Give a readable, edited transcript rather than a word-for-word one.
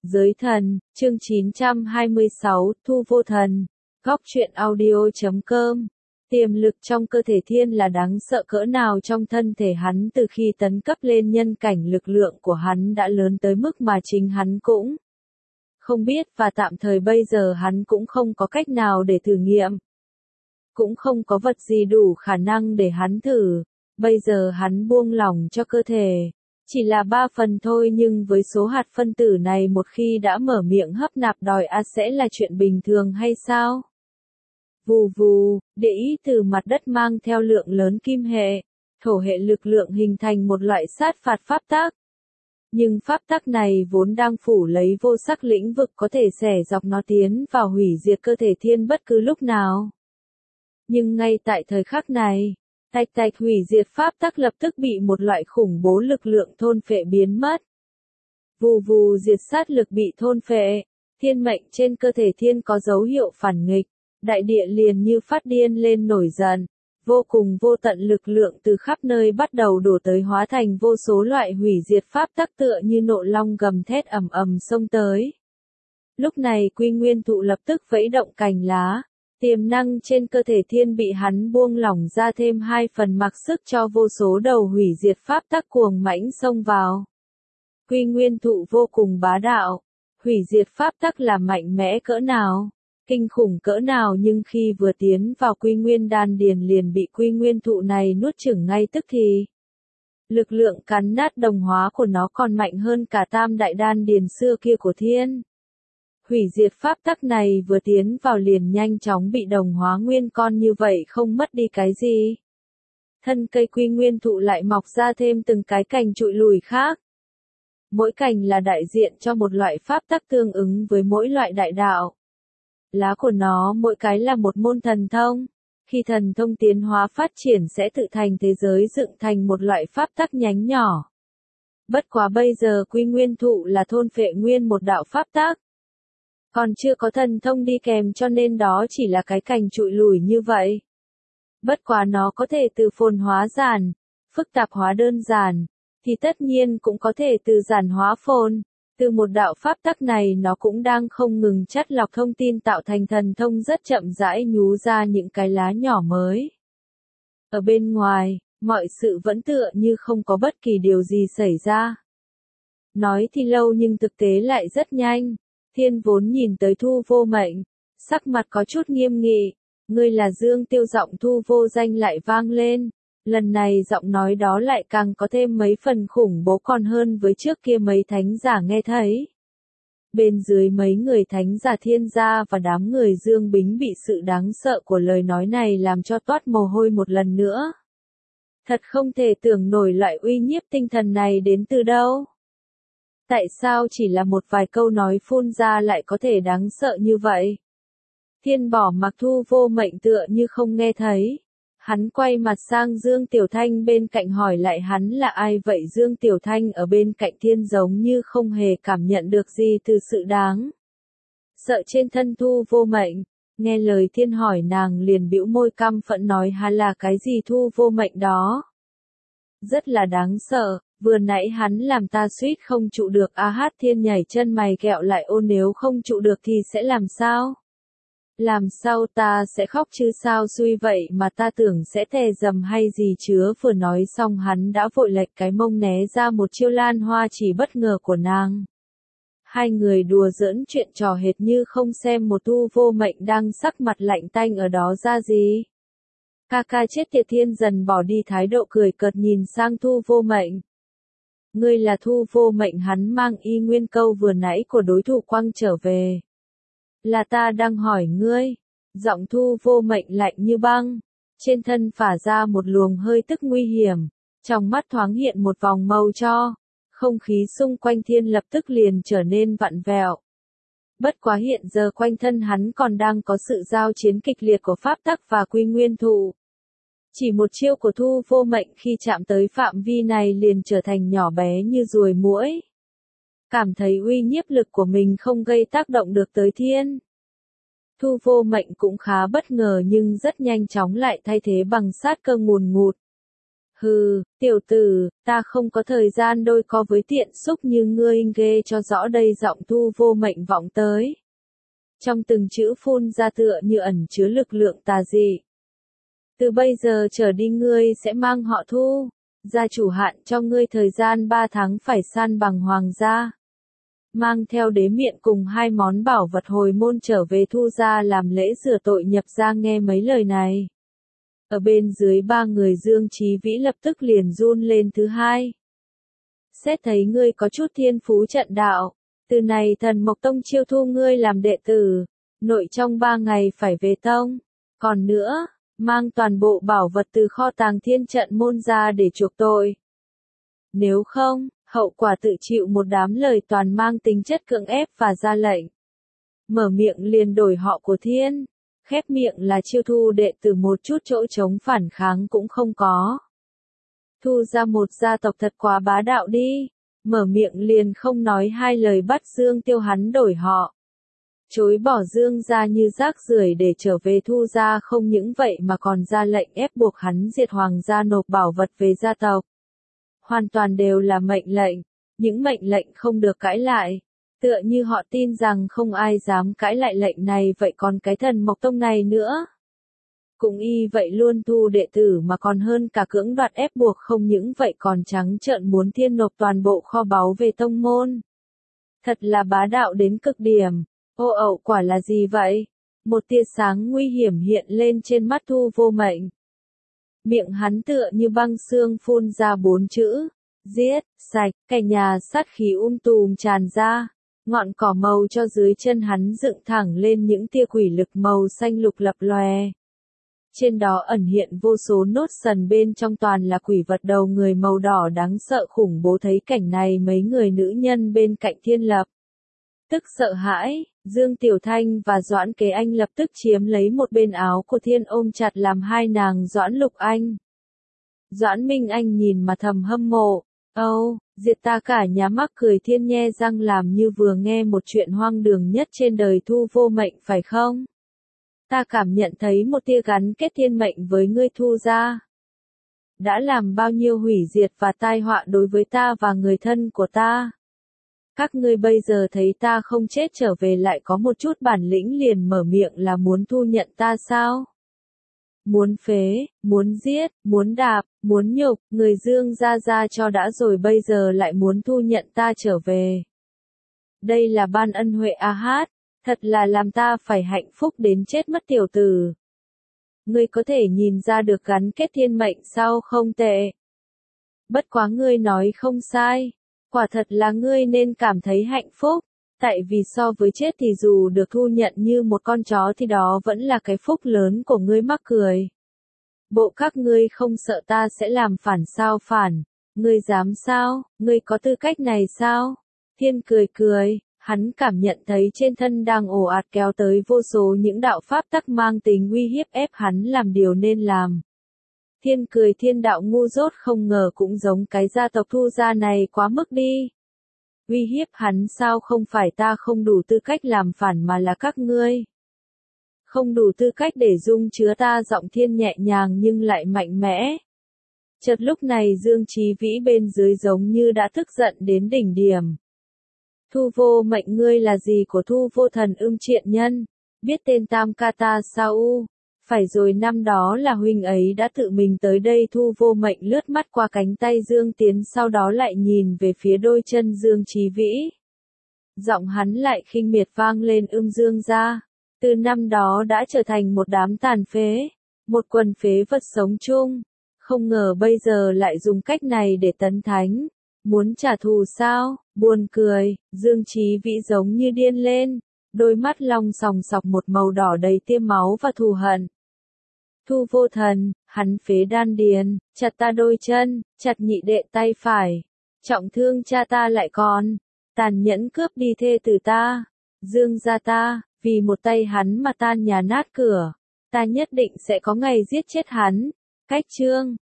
Giới thần, chương 926, Thu Vô Thần, Góc truyện audio.com. Tiềm lực trong cơ thể Thiên là đáng sợ cỡ nào trong thân thể hắn từ khi tấn cấp lên nhân cảnh, lực lượng của hắn đã lớn tới mức mà chính hắn cũng không biết, và tạm thời bây giờ hắn cũng không có cách nào để thử nghiệm. Cũng không có vật gì đủ khả năng để hắn thử. Bây giờ hắn buông lỏng cho cơ thể. Chỉ là 3 phần thôi, nhưng với số hạt phân tử này một khi đã mở miệng hấp nạp đòi ăn sẽ là chuyện bình thường hay sao? Vù vù, địa ý từ mặt đất mang theo lượng lớn kim hệ, thổ hệ lực lượng hình thành một loại sát phạt pháp tắc. Nhưng pháp tắc này vốn đang phủ lấy vô sắc lĩnh vực, có thể xẻ dọc nó tiến vào hủy diệt cơ thể Thiên bất cứ lúc nào. Nhưng ngay tại thời khắc này, tạch tạch, hủy diệt pháp tắc lập tức bị một loại khủng bố lực lượng thôn phệ biến mất. Vù vù, diệt sát lực bị thôn phệ, thiên mệnh trên cơ thể Thiên có dấu hiệu phản nghịch, đại địa liền như phát điên lên nổi giận, vô cùng vô tận lực lượng từ khắp nơi bắt đầu đổ tới, hóa thành vô số loại hủy diệt pháp tắc tựa như nộ long gầm thét ầm ầm xông tới. Lúc này Quy Nguyên Thụ lập tức vẫy động cành lá. Tiềm năng trên cơ thể Thiên bị hắn buông lỏng ra thêm 2 phần, mặc sức cho vô số đầu hủy diệt pháp tắc cuồng mãnh xông vào. Quy Nguyên Thụ vô cùng bá đạo, hủy diệt pháp tắc là mạnh mẽ cỡ nào, kinh khủng cỡ nào, nhưng khi vừa tiến vào Quy Nguyên Đan Điền liền bị Quy Nguyên Thụ này nuốt chửng ngay tức thì. Lực lượng cắn nát đồng hóa của nó còn mạnh hơn cả Tam Đại Đan Điền xưa kia của Thiên. Hủy diệt pháp tắc này vừa tiến vào liền nhanh chóng bị đồng hóa nguyên con, như vậy không mất đi cái gì. Thân cây Quy Nguyên Thụ lại mọc ra thêm từng cái cành trụi lùi khác. Mỗi cành là đại diện cho một loại pháp tắc tương ứng với mỗi loại đại đạo. Lá của nó mỗi cái là một môn thần thông. Khi thần thông tiến hóa phát triển sẽ tự thành thế giới, dựng thành một loại pháp tắc nhánh nhỏ. Bất quá bây giờ Quy Nguyên Thụ là thôn phệ nguyên một đạo pháp tắc. Còn chưa có thần thông đi kèm, cho nên đó chỉ là cái cành trụi lùi như vậy. Bất quá nó có thể từ phồn hóa giản, phức tạp hóa đơn giản, thì tất nhiên cũng có thể từ giản hóa phồn. Từ một đạo pháp tắc này nó cũng đang không ngừng chắt lọc thông tin, tạo thành thần thông rất chậm rãi nhú ra những cái lá nhỏ mới. Ở bên ngoài, mọi sự vẫn tựa như không có bất kỳ điều gì xảy ra. Nói thì lâu nhưng thực tế lại rất nhanh. Thiên vốn nhìn tới Thu Vô Mệnh, sắc mặt có chút nghiêm nghị. Ngươi là Dương Tiêu, giọng Thu Vô Danh lại vang lên. Lần này giọng nói đó lại càng có thêm mấy phần khủng bố còn hơn với trước kia mấy thánh giả nghe thấy. Bên dưới mấy người thánh giả Thiên gia và đám người Dương Bính bị sự đáng sợ của lời nói này làm cho toát mồ hôi một lần nữa. Thật không thể tưởng nổi loại uy nhiếp tinh thần này đến từ đâu. Tại sao chỉ là một vài câu nói phun ra lại có thể đáng sợ như vậy? Thiên bỏ mặc Thu Vô Mệnh tựa như không nghe thấy. Hắn quay mặt sang Dương Tiểu Thanh bên cạnh hỏi lại hắn là ai vậy. Dương Tiểu Thanh ở bên cạnh Thiên giống như không hề cảm nhận được gì từ sự đáng sợ trên thân Thu Vô Mệnh. Nghe lời Thiên hỏi, nàng liền bĩu môi căm phẫn nói: "Hà là cái gì Thu Vô Mệnh đó? Rất là đáng sợ. Vừa nãy hắn làm ta suýt không trụ được." Thiên nhảy chân mày kẹo lại: "Ô, nếu không trụ được thì sẽ làm sao?" "Làm sao, ta sẽ khóc chứ sao, xui vậy mà ta tưởng sẽ tè dầm hay gì chứ." Vừa nói xong hắn đã vội lệch cái mông né ra một chiêu lan hoa chỉ bất ngờ của nàng. Hai người đùa giỡn chuyện trò hệt như không xem một Thu Vô Mệnh đang sắc mặt lạnh tanh ở đó ra gì. Ca ca chết tiệt. Thiên dần bỏ đi thái độ cười cợt nhìn sang Thu Vô Mệnh. "Ngươi là Thu Vô Mệnh?" Hắn mang y nguyên câu vừa nãy của đối thủ quăng trở về. "Là ta đang hỏi ngươi." Giọng Thu Vô Mệnh lạnh như băng, trên thân phả ra một luồng hơi tức nguy hiểm, trong mắt thoáng hiện một vòng màu cho. Không khí xung quanh Thiên lập tức liền trở nên vặn vẹo. Bất quá hiện giờ quanh thân hắn còn đang có sự giao chiến kịch liệt của pháp tắc và Quy Nguyên Thụ. Chỉ một chiêu của Thu Vô Mệnh khi chạm tới phạm vi này liền trở thành nhỏ bé như ruồi muỗi. Cảm thấy uy nhiếp lực của mình không gây tác động được tới Thiên. Thu Vô Mệnh cũng khá bất ngờ nhưng rất nhanh chóng lại thay thế bằng sát cơ ngùn ngụt. Hừ, tiểu tử, ta không có thời gian đôi co với tiện xúc như ngươi, ghê cho rõ đây. Giọng Thu Vô Mệnh vọng tới. Trong từng chữ phun ra tựa như ẩn chứa lực lượng tà dị. Từ bây giờ trở đi ngươi sẽ mang họ Thu. Gia chủ hạn cho ngươi thời gian 3 tháng phải san bằng hoàng gia. Mang theo đế miện cùng 2 món bảo vật hồi môn trở về Thu gia làm lễ rửa tội nhập gia. Nghe mấy lời này. Ở bên dưới 3 người Dương Chí Vĩ lập tức liền run lên. Thứ hai. Xét thấy ngươi có chút thiên phú trận đạo. Từ này Thần Mộc Tông chiêu thu ngươi làm đệ tử. Nội trong 3 ngày phải về tông. Còn nữa, mang toàn bộ bảo vật từ kho tàng thiên trận môn ra để chuộc tội. Nếu không, hậu quả tự chịu. Một đám lời toàn mang tính chất cưỡng ép và ra lệnh. Mở miệng liền đổi họ của thiên. Khép miệng là chiêu thu đệ tử, một chút chỗ chống phản kháng cũng không có. Thu ra một gia tộc thật quá bá đạo đi. Mở miệng liền không nói hai lời bắt Dương Tiêu hắn đổi họ. Chối bỏ Dương gia như rác rưởi để trở về Thu gia. Không những vậy mà còn ra lệnh ép buộc hắn diệt hoàng gia, nộp bảo vật về gia tộc. Hoàn toàn đều là mệnh lệnh. Những mệnh lệnh không được cãi lại. Tựa như họ tin rằng không ai dám cãi lại lệnh này, vậy còn cái Thần Mộc Tông này nữa. Cũng y vậy luôn, thu đệ tử mà còn hơn cả cưỡng đoạt ép buộc. Không những vậy còn trắng trợn muốn thiên nộp toàn bộ kho báu về tông môn. Thật là bá đạo đến cực điểm. Ô ẩu, quả là gì vậy? Một tia sáng nguy hiểm hiện lên trên mắt Thu Vô Mệnh. Miệng hắn tựa như băng xương phun ra 4 chữ. Giết, sạch, cả nhà sát khí tùm tràn ra. Ngọn cỏ màu cho dưới chân hắn dựng thẳng lên những tia quỷ lực màu xanh lục lập lòe. Trên đó ẩn hiện vô số nốt sần, bên trong toàn là quỷ vật đầu người màu đỏ đáng sợ khủng bố. Thấy cảnh này mấy người nữ nhân bên cạnh Thiên Lập tức sợ hãi. Dương Tiểu Thanh và Doãn Kế Anh lập tức chiếm lấy một bên áo của Thiên, ôm chặt làm hai nàng Doãn Lục Anh. Doãn Minh Anh nhìn mà thầm hâm mộ. Âu, diệt ta cả nhà. Mắc cười Thiên nhe răng làm như vừa nghe một chuyện hoang đường nhất trên đời. Thu Vô Mệnh phải không? Ta cảm nhận thấy một tia gắn kết thiên mệnh với ngươi Thu gia. Đã làm bao nhiêu hủy diệt và tai họa đối với ta và người thân của ta. Các ngươi bây giờ thấy ta không chết trở về lại có một chút bản lĩnh liền mở miệng là muốn thu nhận ta sao? Muốn phế, muốn giết, muốn đạp, muốn nhục, người Dương gia ra cho đã rồi, bây giờ lại muốn thu nhận ta trở về. Đây là ban ân huệ a hát, thật là làm ta phải hạnh phúc đến chết mất tiểu tử. Ngươi có thể nhìn ra được gắn kết thiên mệnh sao? Không tệ. Bất quá ngươi nói không sai. Quả thật là ngươi nên cảm thấy hạnh phúc. Tại vì so với chết thì dù được thu nhận như một con chó thì đó vẫn là cái phúc lớn của ngươi. Mắc cười. Bộ các ngươi không sợ ta sẽ làm phản sao? Phản? Ngươi dám sao? Ngươi có tư cách này sao? Thiên cười cười. Hắn cảm nhận thấy trên thân đang ồ ạt kéo tới vô số những đạo pháp tắc mang tính uy hiếp ép hắn làm điều nên làm. Thiên cười, thiên đạo ngu dốt, không ngờ cũng giống cái gia tộc Thu gia này quá mức đi. Uy hiếp hắn sao? Không phải ta không đủ tư cách làm phản mà là các ngươi không đủ tư cách để dung chứa ta. Giọng Thiên nhẹ nhàng nhưng lại mạnh mẽ. Chợt lúc này Dương Chí Vĩ bên dưới giống như đã tức giận đến đỉnh điểm. Thu Vô Mệnh, ngươi là gì của Thu Vô Thần Triện Nhân? Biết tên Tam Ca ta sao? Phải rồi, năm đó là huynh ấy đã tự mình tới đây. Thu Vô Mệnh lướt mắt qua cánh tay Dương Tiến, sau đó lại nhìn về phía đôi chân Dương Chí Vĩ. Giọng hắn lại khinh miệt vang lên. Dương gia, từ năm đó đã trở thành một đám tàn phế, một quần phế vật sống chung. Không ngờ bây giờ lại dùng cách này để tấn thánh. Muốn trả thù sao? Buồn cười. Dương Chí Vĩ giống như điên lên. Đôi mắt long sòng sọc một màu đỏ đầy tia máu và thù hận. Thu Vô Thần, hắn phế đan điền, chặt ta đôi chân, chặt nhị đệ tay phải, trọng thương cha ta, lại còn tàn nhẫn cướp đi thê tử ta. Dương gia ta, vì một tay hắn mà tan nhà nát cửa. Ta nhất định sẽ có ngày giết chết hắn. Cách chương